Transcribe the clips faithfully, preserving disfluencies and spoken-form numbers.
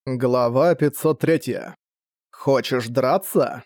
Глава пятьсот три. Хочешь драться?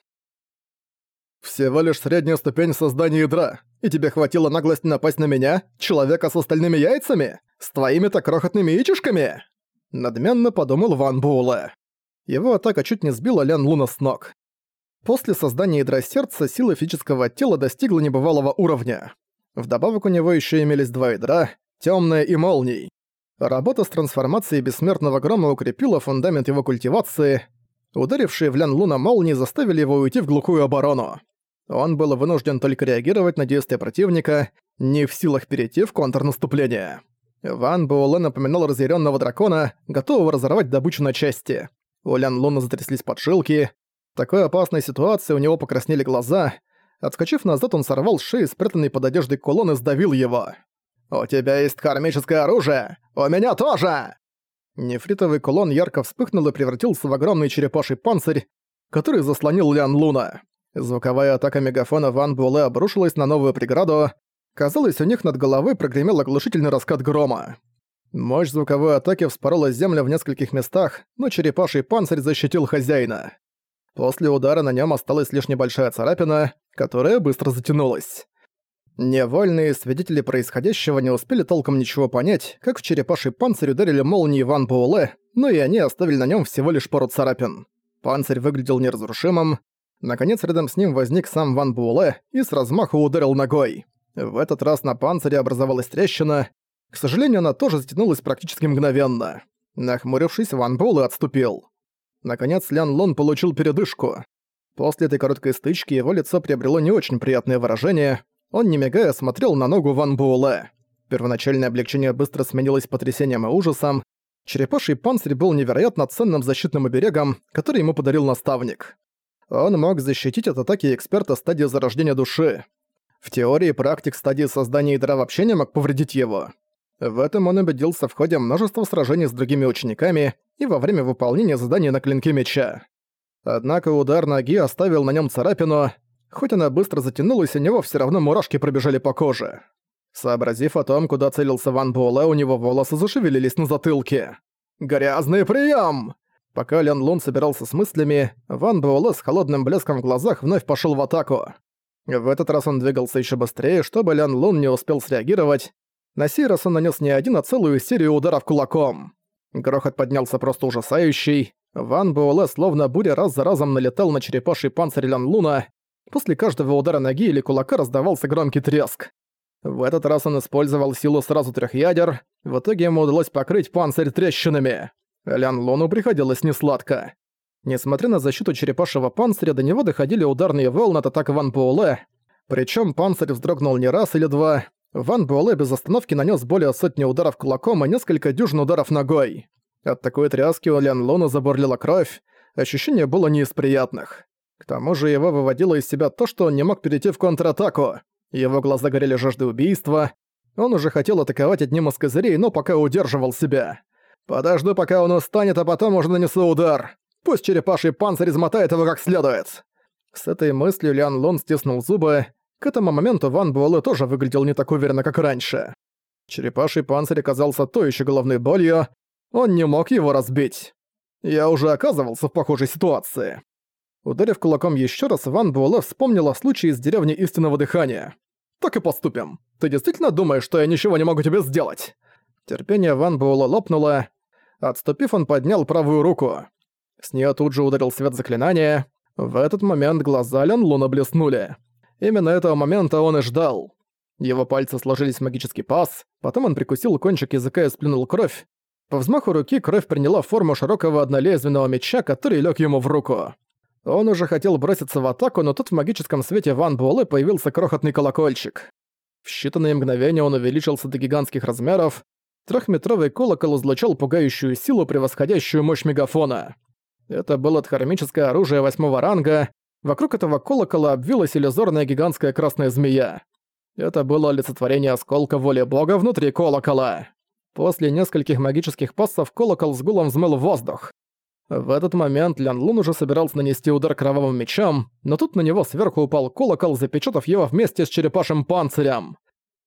Всего лишь средняя ступень создания ядра, и тебе хватило наглости напасть на меня, человека с остальными яйцами? С твоими-то крохотными яичишками? Надменно подумал Ван Буэлэ. Его атака чуть не сбила Лян Луна с ног. После создания ядра сердца сила физического тела достигла небывалого уровня. Вдобавок у него еще имелись два ядра — Тёмное и Молний. Работа с трансформацией бессмертного грома укрепила фундамент его культивации. Ударившие в Лян Луна молнии заставили его уйти в глухую оборону. Он был вынужден только реагировать на действия противника, не в силах перейти в контрнаступление. Ван Буэлэ напоминал разъяренного дракона, готового разорвать добычу на части. У Лян Луна затряслись поджилки. В такой опасной ситуации у него покраснели глаза. Отскочив назад, он сорвал с шеи спрятанный под одеждой кулон и сдавил его. «У тебя есть кармическое оружие! У меня тоже!» Нефритовый кулон ярко вспыхнул и превратился в огромный черепаший панцирь, который заслонил Лян Луна. Звуковая атака мегафона Ван Буэлэ обрушилась на новую преграду. Казалось, у них над головой прогремел оглушительный раскат грома. Мощь звуковой атаки вспорола землю в нескольких местах, но черепаший панцирь защитил хозяина. После удара на нем осталась лишь небольшая царапина, которая быстро затянулась. Невольные свидетели происходящего не успели толком ничего понять, как в черепаший панцирь ударили молнии Ван Буэлэ, но и они оставили на нем всего лишь пару царапин. Панцирь выглядел неразрушимым. Наконец, рядом с ним возник сам Ван Буэлэ и с размаху ударил ногой. В этот раз на панцире образовалась трещина. К сожалению, она тоже затянулась практически мгновенно. Нахмурившись, Ван Буэлэ отступил. Наконец, Лян Лун получил передышку. После этой короткой стычки его лицо приобрело не очень приятное выражение. Он, не мигая, смотрел на ногу Ван Буэлэ. Первоначальное облегчение быстро сменилось потрясением и ужасом. Черепаший панцирь был невероятно ценным защитным оберегом, который ему подарил наставник. Он мог защитить от атаки эксперта стадии зарождения души. В теории практик стадии создания ядра вообще не мог повредить его. В этом он убедился в ходе множества сражений с другими учениками и во время выполнения задания на клинке меча. Однако удар ноги оставил на нем царапину. Хоть она быстро затянулась, у него все равно мурашки пробежали по коже. Сообразив о том, куда целился Ван Буэлэ, у него волосы зашевелились на затылке. «Грязный прием!» Пока Лян Лун собирался с мыслями, Ван Буэлэ с холодным блеском в глазах вновь пошел в атаку. В этот раз он двигался еще быстрее, чтобы Лян Лун не успел среагировать. На сей раз он нанес не один, а целую серию ударов кулаком. Грохот поднялся просто ужасающий. Ван Буэлэ словно буря раз за разом налетал на черепаший панцирь Лян Луна. После каждого удара ноги или кулака раздавался громкий треск. В этот раз он использовал силу сразу трех ядер. В итоге ему удалось покрыть панцирь трещинами. Лян Луну приходилось несладко. Несмотря на защиту черепашьего панциря, до него доходили ударные волны от атак Ван Буэлэ. Причем панцирь вздрогнул не раз или два. Ван Буэлэ без остановки нанес более сотни ударов кулаком и несколько дюжин ударов ногой. От такой тряски у Лян Луна забурлила кровь. Ощущение было не из приятных. К тому же его выводило из себя то, что он не мог перейти в контратаку. Его глаза горели жаждой убийства. Он уже хотел атаковать одним из козырей, но пока удерживал себя. «Подожду, пока он устанет, а потом уже нанесу удар. Пусть черепаший панцирь измотает его как следует». С этой мыслью Лян Лун стиснул зубы. К этому моменту Ван Буэлэ тоже выглядел не так уверенно, как раньше. Черепаший панцирь оказался той еще головной болью. Он не мог его разбить. Я уже оказывался в похожей ситуации. Ударив кулаком еще раз, Ван Буэлэ вспомнил о случае из деревни Истинного Дыхания. «Так и поступим. Ты действительно думаешь, что я ничего не могу тебе сделать?» Терпение Ван Буэлэ лопнуло. Отступив, он поднял правую руку. С нее тут же ударил свет заклинания. В этот момент глаза Лян Луна блеснули. Именно этого момента он и ждал. Его пальцы сложились в магический паз, потом он прикусил кончик языка и сплюнул кровь. По взмаху руки кровь приняла форму широкого однолезвенного меча, который лег ему в руку. Он уже хотел броситься в атаку, но тут в магическом свете Ван Буэлэ появился крохотный колокольчик. В считанные мгновения он увеличился до гигантских размеров. Трехметровый колокол излучал пугающую силу, превосходящую мощь мегафона. Это было дхармическое оружие восьмого ранга. Вокруг этого колокола обвилась иллюзорная гигантская красная змея. Это было олицетворение осколка воли бога внутри колокола. После нескольких магических пассов колокол с гулом взмыл в воздух. В этот момент Лян Лун уже собирался нанести удар кровавым мечом, но тут на него сверху упал колокол, запечатав его вместе с черепашьим панцирем.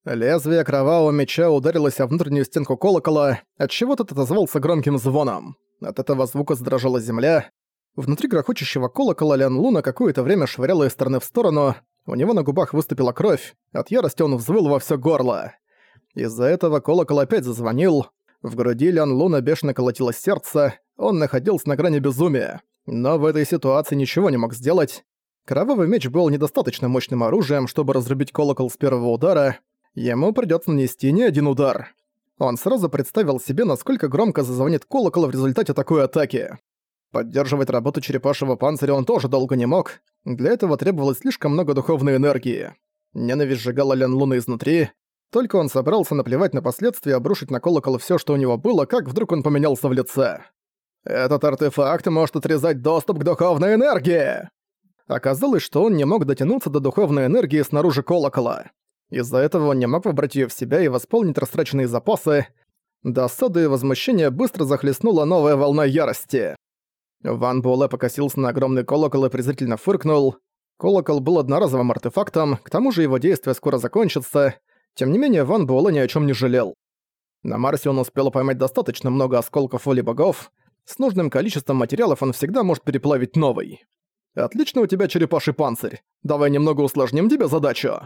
Лезвие кровавого меча ударилось о внутреннюю стенку колокола, отчего тот отозвался громким звоном. От этого звука задрожала земля. Внутри грохочущего колокола Лян Лу на какое-то время швыряла из стороны в сторону, у него на губах выступила кровь, от ярости он взвыл во всё горло. Из-за этого колокол опять зазвонил, в груди Лян Луна бешено колотилось сердце, он находился на грани безумия, но в этой ситуации ничего не мог сделать. Кровавый меч был недостаточно мощным оружием, чтобы разрубить колокол с первого удара, ему придётся нанести не один удар. Он сразу представил себе, насколько громко зазвонит колокол в результате такой атаки. Поддерживать работу черепашьего панциря он тоже долго не мог, для этого требовалось слишком много духовной энергии. Ненависть сжигала Лян Луна изнутри, только он собрался наплевать на последствия и обрушить на колокол всё, что у него было, как вдруг он поменялся в лице. «Этот артефакт может отрезать доступ к духовной энергии!» Оказалось, что он не мог дотянуться до духовной энергии снаружи колокола. Из-за этого он не мог вобрать её в себя и восполнить растраченные запасы. Досада и возмущение быстро захлестнула новая волна ярости. Ван Буэлэ покосился на огромный колокол и презрительно фыркнул. Колокол был одноразовым артефактом, к тому же его действие скоро закончится. Тем не менее, Ван Буэлэ ни о чём не жалел. На Марсе он успел поймать достаточно много осколков воли богов. С нужным количеством материалов он всегда может переплавить новый. «Отлично у тебя черепаший панцирь. Давай немного усложним тебе задачу».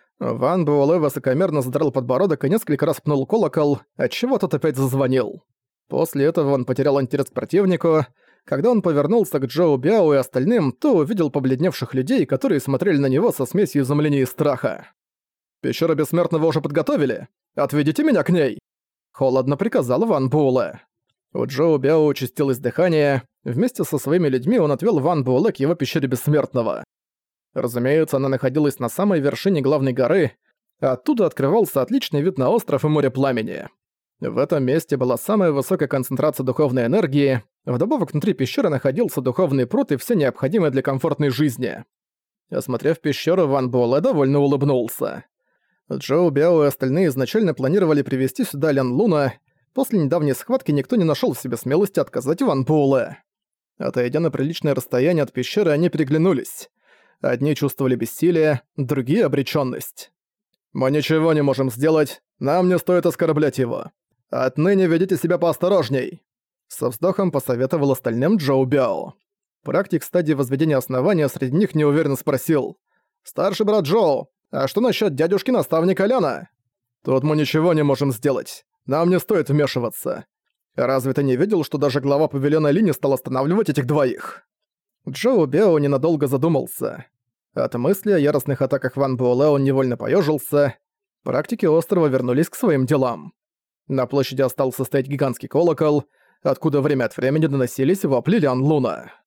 Ван Буэлэ высокомерно задрал подбородок и несколько раз пнул колокол, отчего тот опять зазвонил. После этого он потерял интерес к противнику. Когда он повернулся к Джоу Бяо и остальным, то увидел побледневших людей, которые смотрели на него со смесью изумления и страха. «Пещера Бессмертного уже подготовили? Отведите меня к ней!» Холодно приказал Ван Буэлэ. У Джоу Бяо участилось дыхание. Вместе со своими людьми он отвел Ван Буэлэ к его пещере Бессмертного. Разумеется, она находилась на самой вершине главной горы. Оттуда открывался отличный вид на остров и море пламени. В этом месте была самая высокая концентрация духовной энергии. Вдобавок внутри пещеры находился духовный пруд и все необходимое для комфортной жизни. Осмотрев пещеру, Ван Буэлэ довольно улыбнулся. Джоу Бяо и остальные изначально планировали привести сюда Лян Луна. После недавней схватки никто не нашел в себе смелости отказать Ван Буэлэ. Отойдя на приличное расстояние от пещеры, они переглянулись. Одни чувствовали бессилие, другие — обречённость. «Мы ничего не можем сделать, нам не стоит оскорблять его. Отныне ведите себя поосторожней», — со вздохом посоветовал остальным Джоу Бяо. Практик стадии возведения основания среди них неуверенно спросил: «Старший брат Джоу, а что насчёт дядюшки-наставника Ляна?» «Тут мы ничего не можем сделать, нам не стоит вмешиваться. Разве ты не видел, что даже глава павильона Ли не стал останавливать этих двоих?» Джоу Бяо ненадолго задумался. От мысли о яростных атаках Ван Буэлэ он невольно поёжился. Практики острова вернулись к своим делам. На площади остался стоять гигантский колокол, откуда время от времени доносились вопли Лян Луна.